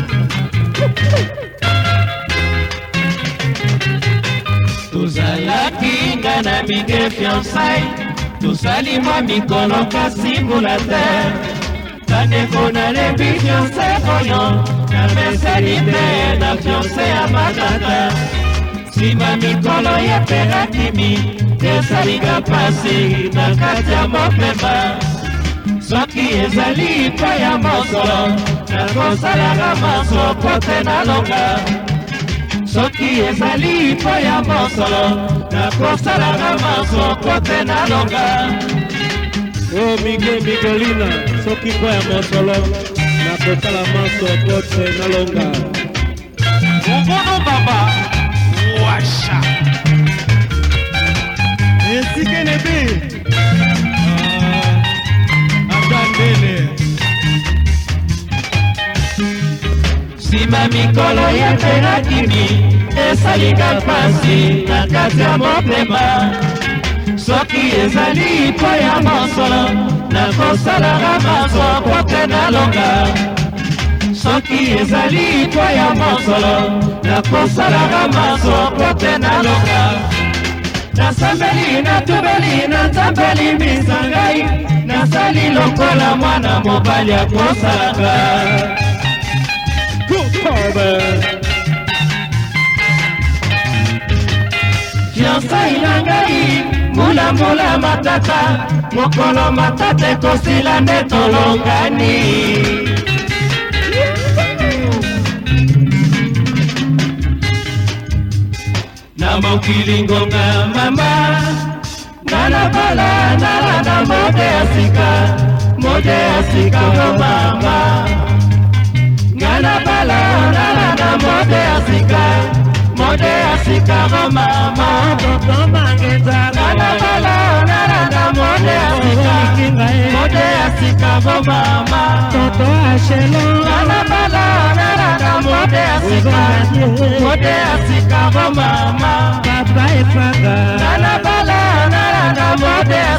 Tozalaki nga na mingi fiançai, tosali mwa mikolo kasi mbula te. Bandeko nalembi fiancé oyo, namesani te na fiancé ya makaka. Nsima mikolo ya perakimi, esalinga pasi na kati ya mopemba. Soki ezali mpo ya mosolo, nakosalaka masoko te nalonga. Soki ezali mpo ya mosolo, nakosalaka masoko te nalonga. Oh Miguelina, soki mpo ya mosolo, nakosala masoko te nalonga. Mungono baba, washa. Esikenebe. Abdandele. Nsima mikolo ya perakimi, esalinga pasi na kati ya mopemba. Soki ezali mpo ya mosolo, nakosalaka masoko te nalonga. Soki ezali mpo ya mosolo, nakosalaka masoko te nalonga. Nasambeli natubeli natambeli misangai, nasali lokola mwana mobali akosalaka. Fiançai na ngai, mula matata, mokolo matata ekosila nde tolongani. Na mokili ngonga mama, nalabala nalanda mode ya sika o mama. Nalabala nalanda mode ya sika o mama. Toto mangeza. Nalabala nalanda mode ya sika o mama. Toto ashelo. Nalabala nalanda mode ya sika o mama. Papa efanga. Nalabala nalanda mode ya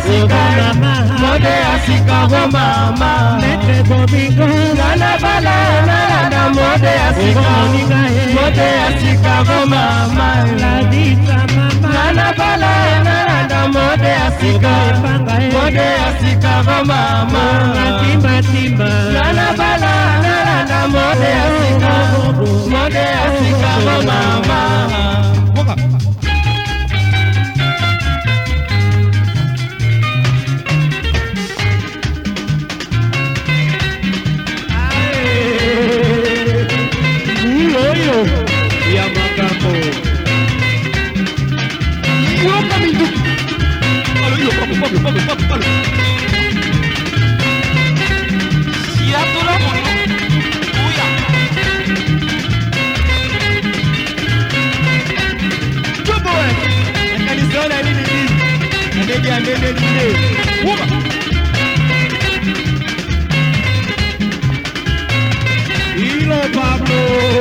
sika o mama. Mete bomingo. Nalabala nalanda mode ya sika o mama. Ladisa mama. Nalabala nalanda mode ya sika o mama. Timba. Nalabala nalanda mode ya sika o mama. Ya makambo. Hilo Pablo.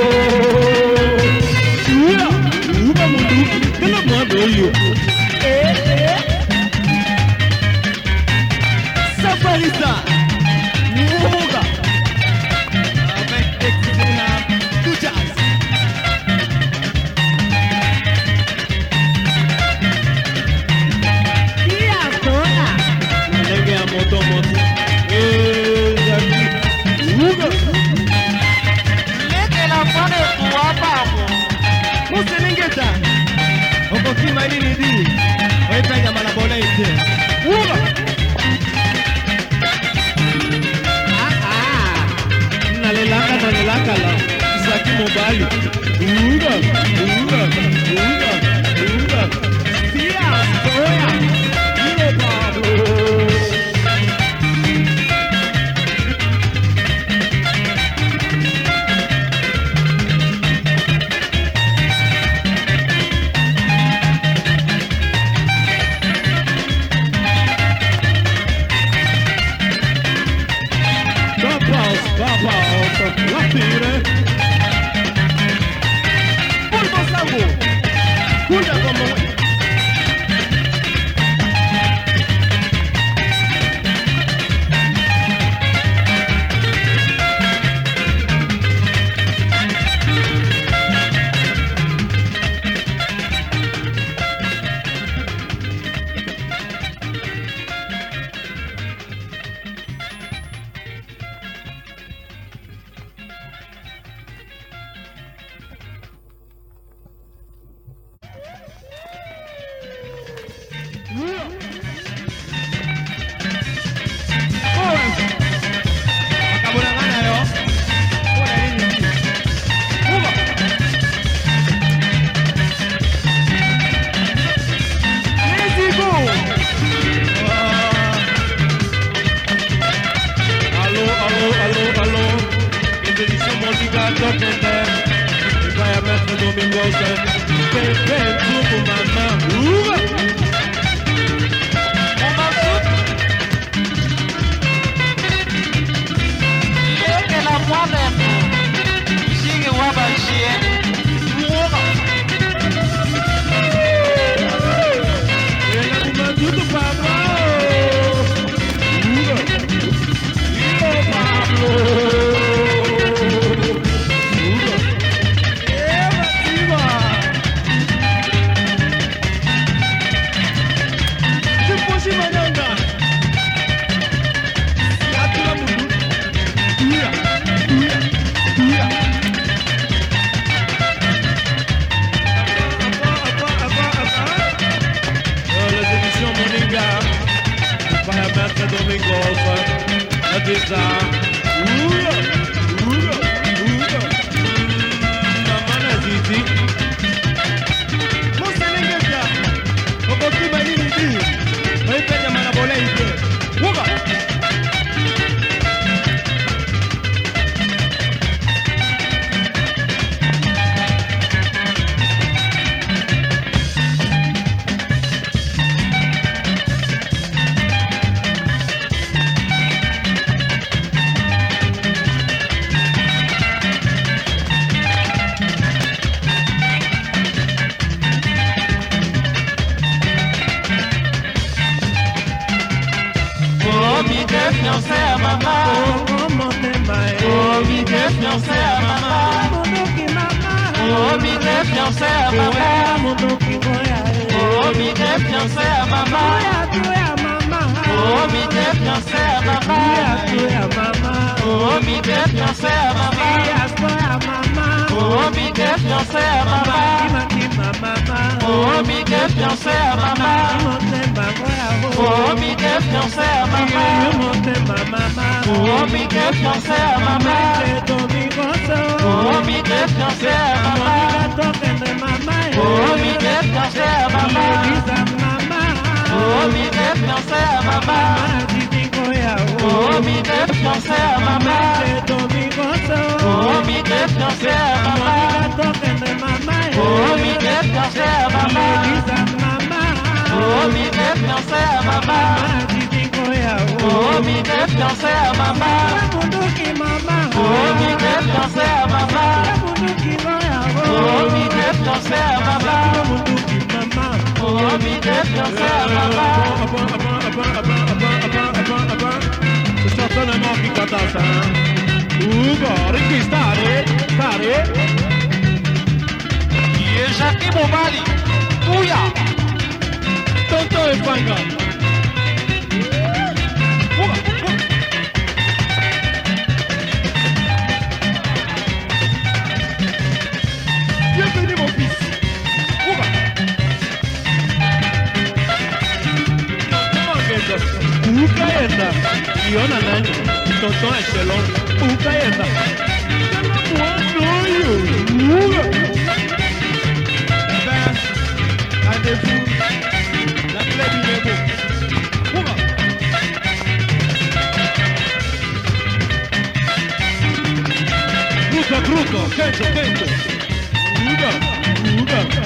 Uba mundu, kena mwado yo. Safarisa. Uga. Avec Texina Dujas. Iya tona. Ndege ya moto. Jaki. Uga. Musilingeta okokima nini di oitanya malabola ite uba nalelaka la isaki mobali uga tia soya ile Pablo. Domingos, Pepe, Tuku, Mama, Uga. Kento. Uga.